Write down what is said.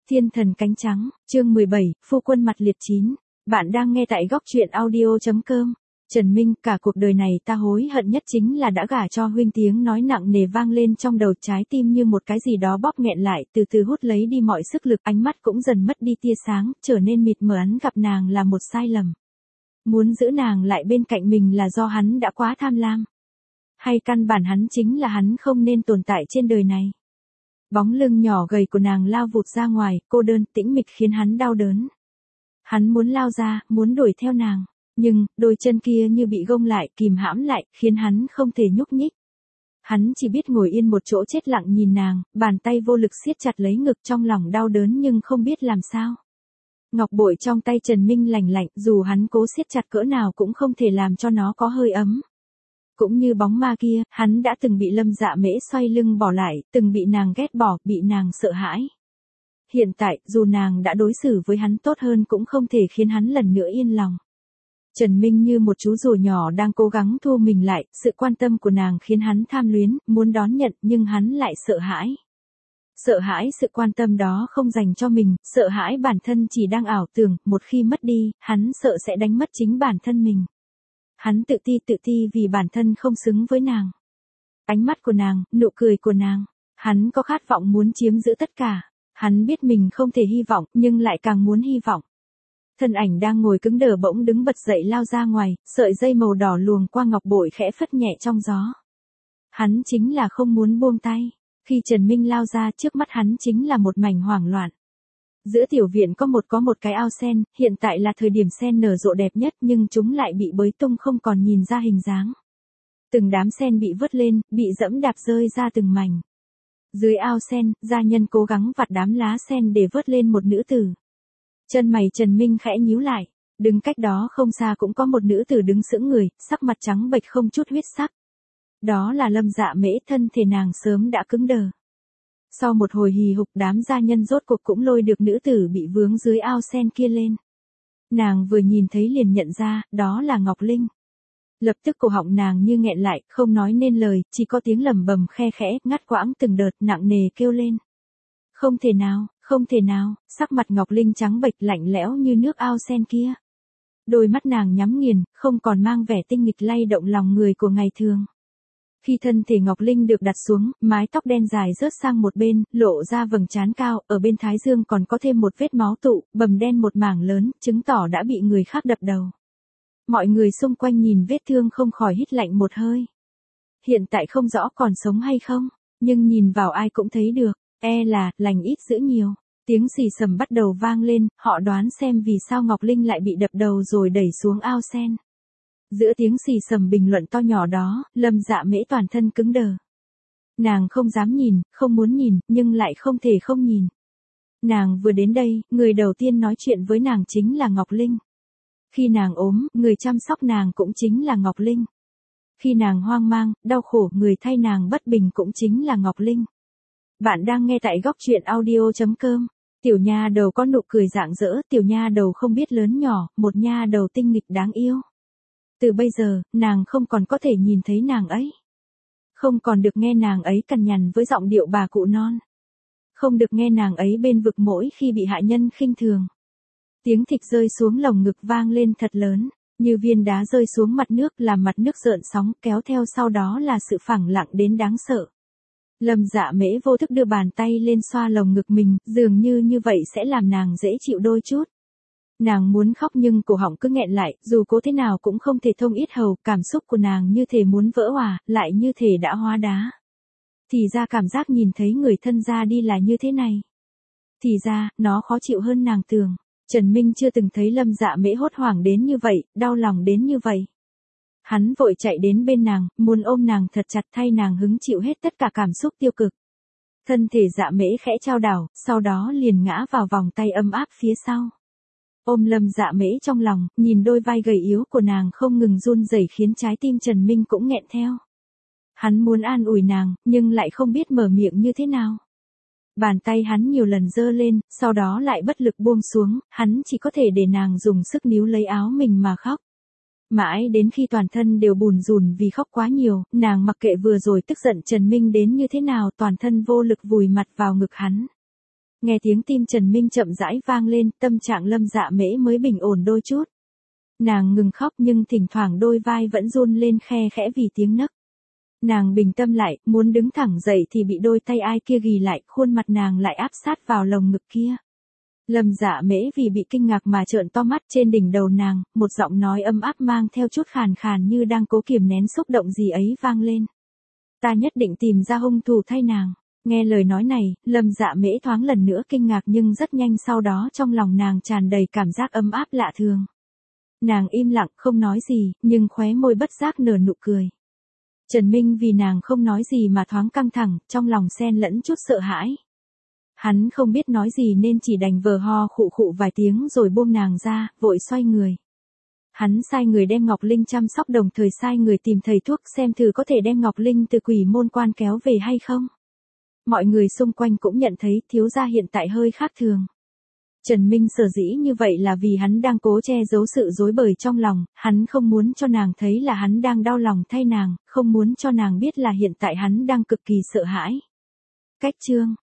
Thiên thần cánh trắng, chương 17, phu quân mặt liệt chín. Bạn đang nghe tại góc truyện audio.com. Trần Minh, cả cuộc đời này ta hối hận nhất chính là đã gả cho huynh. Tiếng nói nặng nề vang lên trong đầu, trái tim như một cái gì đó bóp nghẹn lại, từ từ hút lấy đi mọi sức lực, ánh mắt cũng dần mất đi tia sáng, trở nên mịt mờ. Hắn gặp nàng là một sai lầm. Muốn giữ nàng lại bên cạnh mình là do hắn đã quá tham lam. Hay căn bản hắn chính là hắn không nên tồn tại trên đời này. Bóng lưng nhỏ gầy của nàng lao vụt ra ngoài, cô đơn, tĩnh mịch khiến hắn đau đớn. Hắn muốn lao ra, muốn đuổi theo nàng, nhưng, đôi chân kia như bị gông lại, kìm hãm lại, khiến hắn không thể nhúc nhích. Hắn chỉ biết ngồi yên một chỗ chết lặng nhìn nàng, bàn tay vô lực siết chặt lấy ngực, trong lòng đau đớn nhưng không biết làm sao. Ngọc bội trong tay Trần Minh lành lạnh, dù hắn cố siết chặt cỡ nào cũng không thể làm cho nó có hơi ấm. Cũng như bóng ma kia, hắn đã từng bị Lâm Dạ Mễ xoay lưng bỏ lại, từng bị nàng ghét bỏ, bị nàng sợ hãi. Hiện tại, dù nàng đã đối xử với hắn tốt hơn cũng không thể khiến hắn lần nữa yên lòng. Trần Minh như một chú rùa nhỏ đang cố gắng thu mình lại, sự quan tâm của nàng khiến hắn tham luyến, muốn đón nhận, nhưng hắn lại sợ hãi. Sợ hãi sự quan tâm đó không dành cho mình, sợ hãi bản thân chỉ đang ảo tưởng, một khi mất đi, hắn sợ sẽ đánh mất chính bản thân mình. Hắn tự ti vì bản thân không xứng với nàng. Ánh mắt của nàng, nụ cười của nàng, hắn có khát vọng muốn chiếm giữ tất cả. Hắn biết mình không thể hy vọng, nhưng lại càng muốn hy vọng. Thân ảnh đang ngồi cứng đờ bỗng đứng bật dậy lao ra ngoài, sợi dây màu đỏ luồn qua ngọc bội khẽ phất nhẹ trong gió. Hắn chính là không muốn buông tay. Khi Trần Minh lao ra, trước mắt hắn chính là một mảnh hoảng loạn. Giữa tiểu viện có một cái ao sen, hiện tại là thời điểm sen nở rộ đẹp nhất nhưng chúng lại bị bới tung không còn nhìn ra hình dáng. Từng đám sen bị vớt lên, bị dẫm đạp rơi ra từng mảnh. Dưới ao sen, gia nhân cố gắng vặt đám lá sen để vớt lên một nữ tử. Chân mày Trần Minh khẽ nhíu lại, đứng cách đó không xa cũng có một nữ tử đứng sững người, sắc mặt trắng bệch không chút huyết sắc. Đó là Lâm Dạ Mễ, thân thể nàng sớm đã cứng đờ. Sau một hồi hì hục, đám gia nhân rốt cuộc cũng lôi được nữ tử bị vướng dưới ao sen kia lên. Nàng vừa nhìn thấy liền nhận ra, đó là Ngọc Linh. Lập tức cổ họng nàng như nghẹn lại, không nói nên lời, chỉ có tiếng lẩm bẩm khe khẽ, ngắt quãng từng đợt, nặng nề kêu lên. Không thể nào, sắc mặt Ngọc Linh trắng bệch lạnh lẽo như nước ao sen kia. Đôi mắt nàng nhắm nghiền, không còn mang vẻ tinh nghịch lay động lòng người của ngày thường. Khi thân thể Ngọc Linh được đặt xuống, mái tóc đen dài rớt sang một bên, lộ ra vầng trán cao, ở bên thái dương còn có thêm một vết máu tụ, bầm đen một mảng lớn, chứng tỏ đã bị người khác đập đầu. Mọi người xung quanh nhìn vết thương không khỏi hít lạnh một hơi. Hiện tại không rõ còn sống hay không, nhưng nhìn vào ai cũng thấy được, là, lành ít dữ nhiều. Tiếng xì xầm bắt đầu vang lên, họ đoán xem vì sao Ngọc Linh lại bị đập đầu rồi đẩy xuống ao sen. Giữa tiếng xì xầm bình luận to nhỏ đó, Lâm Dạ Mễ toàn thân cứng đờ. Nàng không dám nhìn, không muốn nhìn, nhưng lại không thể không nhìn. Nàng vừa đến đây, người đầu tiên nói chuyện với nàng chính là Ngọc Linh. Khi nàng ốm, người chăm sóc nàng cũng chính là Ngọc Linh. Khi nàng hoang mang, đau khổ, người thay nàng bất bình cũng chính là Ngọc Linh. Bạn đang nghe tại góc truyện audio.com. Tiểu nha đầu có nụ cười rạng rỡ, tiểu nha đầu không biết lớn nhỏ, một nha đầu tinh nghịch đáng yêu. Từ bây giờ, nàng không còn có thể nhìn thấy nàng ấy. Không còn được nghe nàng ấy cằn nhằn với giọng điệu bà cụ non. Không được nghe nàng ấy bên vực mỗi khi bị hạ nhân khinh thường. Tiếng thịt rơi xuống lồng ngực vang lên thật lớn, như viên đá rơi xuống mặt nước, làm mặt nước rợn sóng, kéo theo sau đó là sự phẳng lặng đến đáng sợ. Lâm Dạ Mễ vô thức đưa bàn tay lên xoa lồng ngực mình, dường như vậy sẽ làm nàng dễ chịu đôi chút. Nàng muốn khóc nhưng cổ họng cứ nghẹn lại, dù cố thế nào cũng không thể thông yết hầu, cảm xúc của nàng như thể muốn vỡ òa, lại như thể đã hóa đá. Thì ra cảm giác nhìn thấy người thân ra đi là như thế này. Thì ra, nó khó chịu hơn nàng tưởng. Trần Minh chưa từng thấy Lâm Dạ Mễ hốt hoảng đến như vậy, đau lòng đến như vậy. Hắn vội chạy đến bên nàng, muốn ôm nàng thật chặt thay nàng hứng chịu hết tất cả cảm xúc tiêu cực. Thân thể Dạ Mễ khẽ chao đảo, sau đó liền ngã vào vòng tay ấm áp phía sau. Ôm Lâm Dạ Mễ trong lòng, nhìn đôi vai gầy yếu của nàng không ngừng run rẩy khiến trái tim Trần Minh cũng nghẹn theo. Hắn muốn an ủi nàng, nhưng lại không biết mở miệng như thế nào. Bàn tay hắn nhiều lần giơ lên, sau đó lại bất lực buông xuống, hắn chỉ có thể để nàng dùng sức níu lấy áo mình mà khóc. Mãi đến khi toàn thân đều bùn rùn vì khóc quá nhiều, nàng mặc kệ vừa rồi tức giận Trần Minh đến như thế nào, toàn thân vô lực vùi mặt vào ngực hắn. Nghe tiếng tim Trần Minh chậm rãi vang lên, tâm trạng Lâm Dạ Mễ mới bình ổn đôi chút. Nàng ngừng khóc nhưng thỉnh thoảng đôi vai vẫn run lên khe khẽ vì tiếng nấc. Nàng bình tâm lại, muốn đứng thẳng dậy thì bị đôi tay ai kia ghì lại, khuôn mặt nàng lại áp sát vào lồng ngực kia. Lâm Dạ Mễ vì bị kinh ngạc mà trợn to mắt, trên đỉnh đầu nàng, một giọng nói ấm áp mang theo chút khàn khàn như đang cố kiềm nén xúc động gì ấy vang lên. Ta nhất định tìm ra hung thủ thay nàng. Nghe lời nói này, Lâm Dạ Mễ thoáng lần nữa kinh ngạc nhưng rất nhanh sau đó trong lòng nàng tràn đầy cảm giác ấm áp lạ thường. Nàng im lặng không nói gì, nhưng khóe môi bất giác nở nụ cười. Trần Minh vì nàng không nói gì mà thoáng căng thẳng, trong lòng xen lẫn chút sợ hãi. Hắn không biết nói gì nên chỉ đành vờ ho khụ khụ vài tiếng rồi buông nàng ra, vội xoay người. Hắn sai người đem Ngọc Linh chăm sóc đồng thời sai người tìm thầy thuốc xem thử có thể đem Ngọc Linh từ Quỷ Môn Quan kéo về hay không. Mọi người xung quanh cũng nhận thấy thiếu gia hiện tại hơi khác thường. Trần Minh sở dĩ như vậy là vì hắn đang cố che giấu sự rối bời trong lòng, hắn không muốn cho nàng thấy là hắn đang đau lòng thay nàng, không muốn cho nàng biết là hiện tại hắn đang cực kỳ sợ hãi. Cách chương